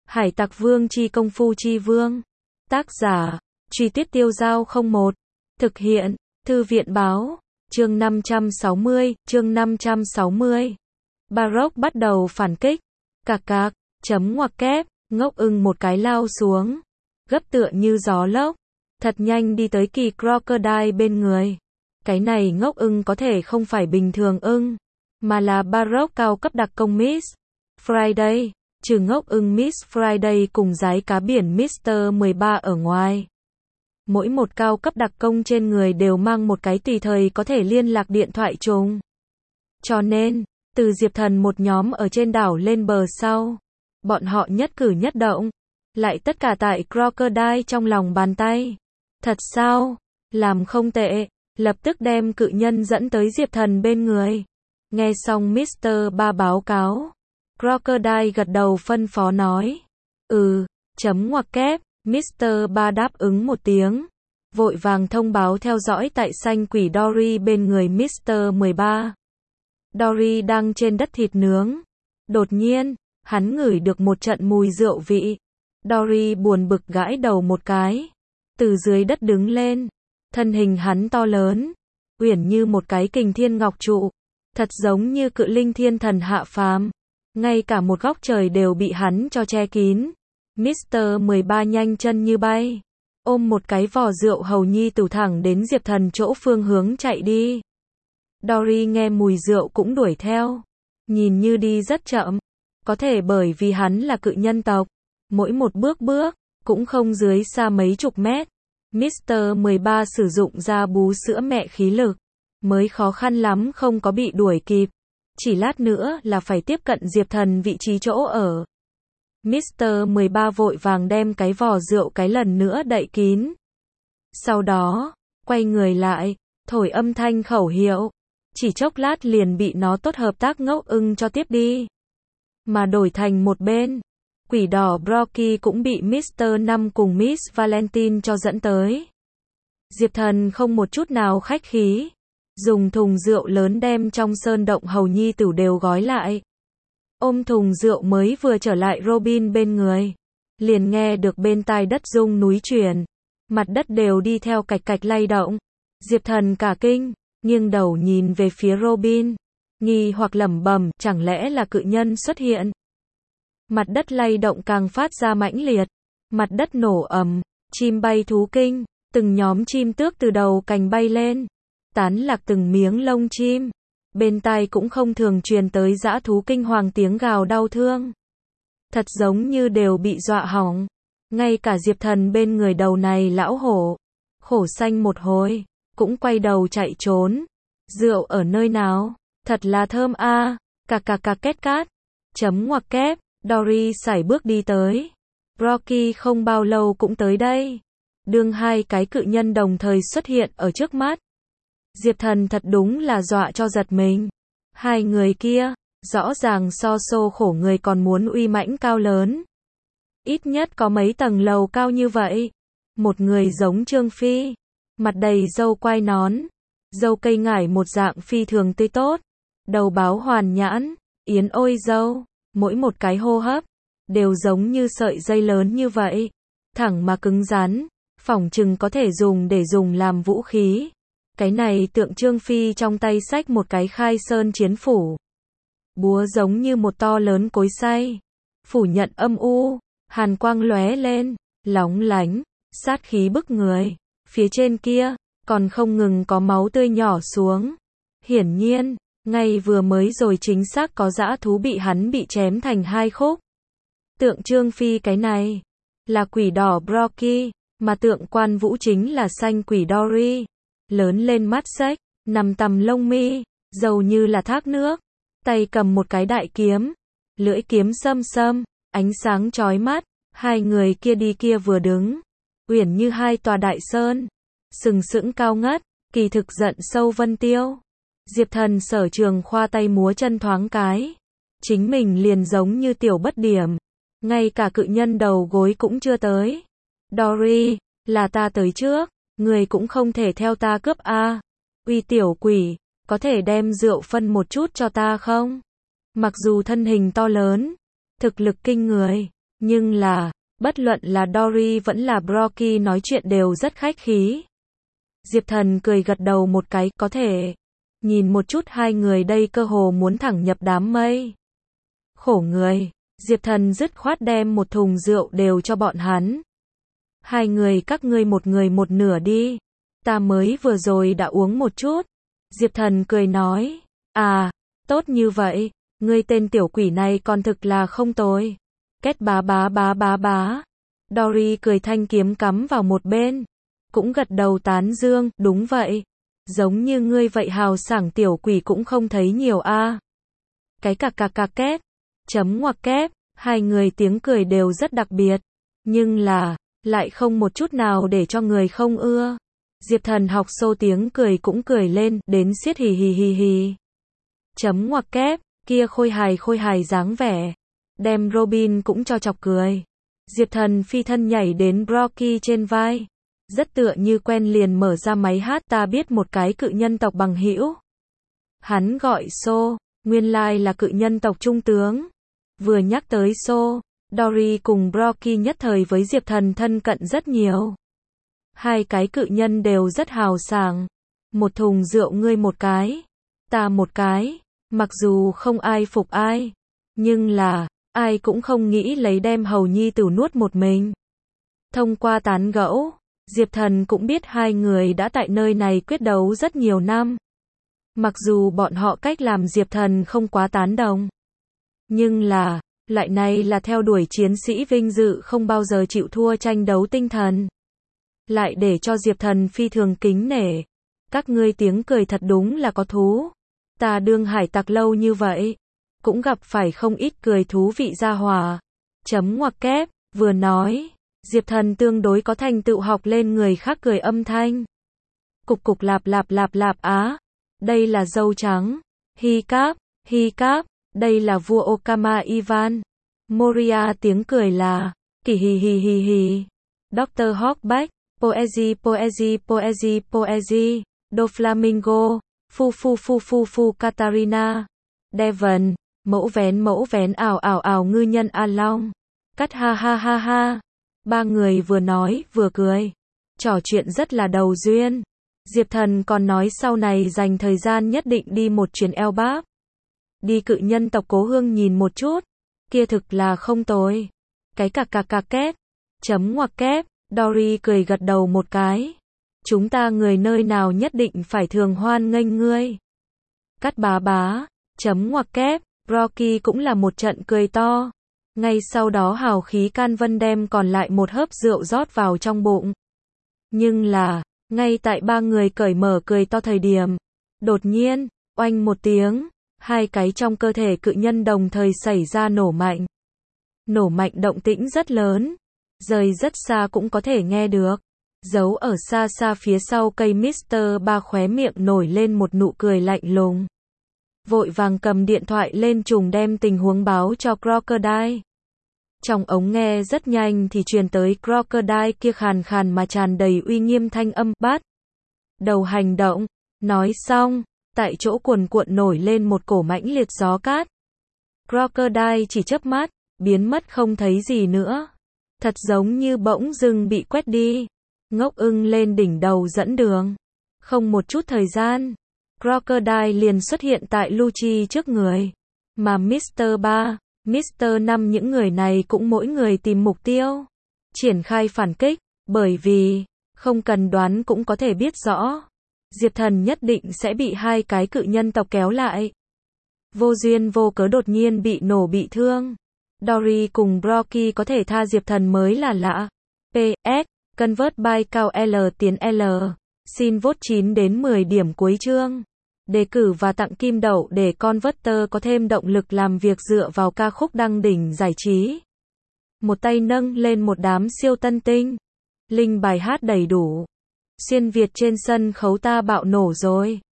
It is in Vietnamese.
Hải Tặc Vương chi công phu chi vương. Tác giả, Truy Tuyết Tiêu Giao 01. Thực hiện, Thư viện Báo. Chương 560. Baroque bắt đầu phản kích. Cạc cạc, chấm ngoặc kép, ngốc ưng một cái lao xuống. Gấp tựa như gió lốc. Thật nhanh đi tới kỳ Crocodile bên người. Cái này ngốc ưng có thể không phải bình thường ưng, mà là Baroque cao cấp đặc công Miss Friday. Trừ ngốc ưng Miss Friday cùng giái cá biển Mr. 13 ở ngoài. Mỗi một cao cấp đặc công trên người đều mang một cái tùy thời có thể liên lạc điện thoại trùng. Cho nên, từ Diệp Thần một nhóm ở trên đảo lên bờ sau, bọn họ nhất cử nhất động, lại tất cả tại Crocodile trong lòng bàn tay. Thật sao? Làm không tệ, lập tức đem cự nhân dẫn tới Diệp Thần bên người. Nghe xong Mr. 3 báo cáo, Crocodile gật đầu phân phó nói. Chấm ngoặc kép, Mr. 3 đáp ứng một tiếng. Vội vàng thông báo theo dõi tại xanh quỷ Dory bên người Mr. 13. Dory đang trên đất thịt nướng. Đột nhiên, hắn ngửi được một trận mùi rượu vị. Dory buồn bực gãi đầu một cái. Từ dưới đất đứng lên. Thân hình hắn to lớn, uyển như một cái kình thiên ngọc trụ. Thật giống như cự linh thiên thần hạ phàm. Ngay cả một góc trời đều bị hắn cho che kín. Mr. 13 nhanh chân như bay. Ôm một cái vò rượu hầu nhi tủ thẳng đến Diệp Thần chỗ phương hướng chạy đi. Dory nghe mùi rượu cũng đuổi theo. Nhìn như đi rất chậm. Có thể bởi vì hắn là cự nhân tộc. Mỗi một bước cũng không dưới xa mấy chục mét. Mr. 13 sử dụng ra bú sữa mẹ khí lực. Mới khó khăn lắm không có bị đuổi kịp. Chỉ lát nữa là phải tiếp cận Diệp Thần vị trí chỗ ở. Mr. 13 vội vàng đem cái vò rượu cái lần nữa đậy kín. Sau đó, quay người lại, thổi âm thanh khẩu hiệu. Chỉ chốc lát liền bị nó tốt hợp tác ngốc ưng cho tiếp đi. Mà đổi thành một bên, quỷ đỏ Brocky cũng bị Mr. 5 cùng Miss Valentine cho dẫn tới. Diệp Thần không một chút nào khách khí. Dùng thùng rượu lớn đem trong sơn động hầu nhi tử đều gói lại. Ôm thùng rượu mới vừa trở lại Robin bên người. Liền nghe được bên tai đất rung núi chuyển. Mặt đất đều đi theo cạch cạch lay động. Diệp Thần cả kinh, nghiêng đầu nhìn về phía Robin. Nghi hoặc lẩm bẩm, chẳng lẽ là cự nhân xuất hiện. Mặt đất lay động càng phát ra mãnh liệt. Mặt đất nổ ầm, chim bay thú kinh. Từng nhóm chim tước từ đầu cành bay lên. Tán lạc từng miếng lông chim. Bên tai cũng không thường truyền tới dã thú kinh hoàng tiếng gào đau thương. Thật giống như đều bị dọa hỏng. Ngay cả Diệp Thần bên người đầu này lão hổ, khổ xanh một hồi, cũng quay đầu chạy trốn. Rượu ở nơi nào? Thật là thơm a. Cà két cát. Chấm ngoặc kép, Dory sải bước đi tới. Rocky không bao lâu cũng tới đây. Đương hai cái cự nhân đồng thời xuất hiện ở trước mắt. Diệp Thần thật đúng là dọa cho giật mình. Hai người kia, rõ ràng so xô khổ người còn muốn uy mãnh cao lớn. Ít nhất có mấy tầng lầu cao như vậy. Một người giống Trương Phi, mặt đầy râu quai nón, râu cây ngải một dạng phi thường tươi tốt, đầu báo hoàn nhãn, yến ôi râu, mỗi một cái hô hấp đều giống như sợi dây lớn như vậy, thẳng mà cứng rắn, phỏng chừng có thể dùng làm vũ khí. Cái này tượng Trương Phi trong tay xách một cái khai sơn chiến phủ. Búa giống như một to lớn cối xay. Phủ nhận âm u, hàn quang lóe lên, lóng lánh, sát khí bức người. Phía trên kia, còn không ngừng có máu tươi nhỏ xuống. Hiển nhiên, ngay vừa mới rồi chính xác có dã thú bị chém thành hai khúc. Tượng Trương Phi cái này, là quỷ đỏ Brocky, mà tượng Quan Vũ chính là xanh quỷ Dory. Lớn lên mắt xếch, nằm tầm lông mi, dầu như là thác nước, tay cầm một cái đại kiếm, lưỡi kiếm xâm, ánh sáng chói mắt, hai người kia đi kia vừa đứng, uyển như hai tòa đại sơn, sừng sững cao ngất, kỳ thực giận sâu vân tiêu. Diệp Thần sở trường khoa tay múa chân thoáng cái, chính mình liền giống như tiểu bất điểm, ngay cả cự nhân đầu gối cũng chưa tới. Dory, là ta tới trước. Người cũng không thể theo ta cướp a. Uy tiểu quỷ, có thể đem rượu phân một chút cho ta không? Mặc dù thân hình to lớn, thực lực kinh người, Nhưng là, bất luận là Dory vẫn là Brocky nói chuyện đều rất khách khí. Diệp Thần cười gật đầu một cái, có thể. Nhìn một chút hai người đây cơ hồ muốn thẳng nhập đám mây. Khổ người, Diệp Thần dứt khoát đem một thùng rượu đều cho bọn hắn. Hai người các ngươi một người một nửa đi. Ta mới vừa rồi đã uống một chút. Diệp Thần cười nói, à, tốt như vậy, ngươi tên tiểu quỷ này còn thực là không tồi. Két bá bá bá bá bá. Dory cười thanh kiếm cắm vào một bên. Cũng gật đầu tán dương, đúng vậy. Giống như ngươi vậy hào sảng tiểu quỷ cũng không thấy nhiều a. Cái cạc cạc cạc két. Chấm ngoặc kép. Hai người tiếng cười đều rất đặc biệt. Nhưng là, lại không một chút nào để cho người không ưa. Diệp Thần học xô tiếng cười cũng cười lên, đến xiết hì hì hì hì. Chấm ngoặc kép, kia khôi hài dáng vẻ. Đem Robin cũng cho chọc cười. Diệp Thần phi thân nhảy đến Brocky trên vai. Rất tựa như quen liền mở ra máy hát ta biết một cái cự nhân tộc bằng hữu. Hắn gọi Xô, nguyên lai là cự nhân tộc trung tướng. Vừa nhắc tới Xô, Dory cùng Brocky nhất thời với Diệp Thần thân cận rất nhiều. Hai cái cự nhân đều rất hào sảng. Một thùng rượu ngươi một cái, ta một cái, mặc dù không ai phục ai, nhưng là, ai cũng không nghĩ lấy đem hầu nhi tử nuốt một mình. Thông qua tán gẫu, Diệp Thần cũng biết hai người đã tại nơi này quyết đấu rất nhiều năm. Mặc dù bọn họ cách làm Diệp Thần không quá tán đồng. Nhưng là, loại này là theo đuổi chiến sĩ vinh dự không bao giờ chịu thua tranh đấu tinh thần. Lại để cho Diệp Thần phi thường kính nể. Các ngươi tiếng cười thật đúng là có thú. Ta đương hải tặc lâu như vậy. Cũng gặp phải không ít cười thú vị gia hỏa. Chấm ngoặc kép, vừa nói. Diệp Thần tương đối có thành tựu học lên người khác cười âm thanh. Cục cục lạp lạp lạp lạp á. Đây là dâu trắng. Hi cáp, đây là vua Okama Ivan. Moria tiếng cười là. Kỳ hì hì hì hì. Dr. Hawkback. Poezy. Doflamingo. Fu Katarina. Devon. Mẫu vén ảo ngư nhân A Long. Cắt ha ha ha ha. Ba người vừa nói vừa cười. Trò chuyện rất là đầu duyên. Diệp Thần còn nói sau này dành thời gian nhất định đi một chuyến Elbap. Đi cự nhân tộc Cố Hương nhìn một chút. Kia thực là không tồi. Cái cạc cạc cạc két. Chấm ngoặc kép. Dory cười gật đầu một cái. Chúng ta người nơi nào nhất định phải thường hoan nghênh ngươi. Cắt bá bá. Chấm ngoặc kép. Rocky cũng là một trận cười to. Ngay sau đó hào khí can vân đem còn lại một hớp rượu rót vào trong bụng. Nhưng là, ngay tại ba người cởi mở cười to thời điểm, đột nhiên, oanh một tiếng, hai cái trong cơ thể cự nhân đồng thời xảy ra nổ mạnh. Nổ mạnh động tĩnh rất lớn, rời rất xa cũng có thể nghe được. Giấu ở xa xa phía sau cây Mr. Ba khóe miệng nổi lên một nụ cười lạnh lùng. Vội vàng cầm điện thoại lên trùng đem tình huống báo cho Crocodile. Trong ống nghe rất nhanh thì truyền tới Crocodile kia khàn khàn mà tràn đầy uy nghiêm thanh âm, bắt đầu hành động. Nói xong, tại chỗ cuồn cuộn nổi lên một cổ mãnh liệt gió cát. Crocodile chỉ chớp mắt, biến mất không thấy gì nữa. Thật giống như bỗng dưng bị quét đi. Ngốc ưng lên đỉnh đầu dẫn đường. Không một chút thời gian, Crocodile liền xuất hiện tại Lucci trước người. Mà Mr. 3, Mr. 5 những người này cũng mỗi người tìm mục tiêu. Triển khai phản kích, bởi vì, không cần đoán cũng có thể biết rõ. Diệp Thần nhất định sẽ bị hai cái cự nhân tộc kéo lại. Vô duyên vô cớ đột nhiên bị nổ bị thương. Dory cùng Brocky có thể tha Diệp Thần mới là lạ. PS, convert by cao L tiến L. Xin vote 9 đến 10 điểm cuối chương. Đề cử và tặng kim đậu để Converter có thêm động lực làm việc dựa vào ca khúc đăng đỉnh giải trí. Một tay nâng lên một đám siêu tân tinh. Link bài hát đầy đủ. Xuyên Việt trên sân khấu ta bạo nổ rồi.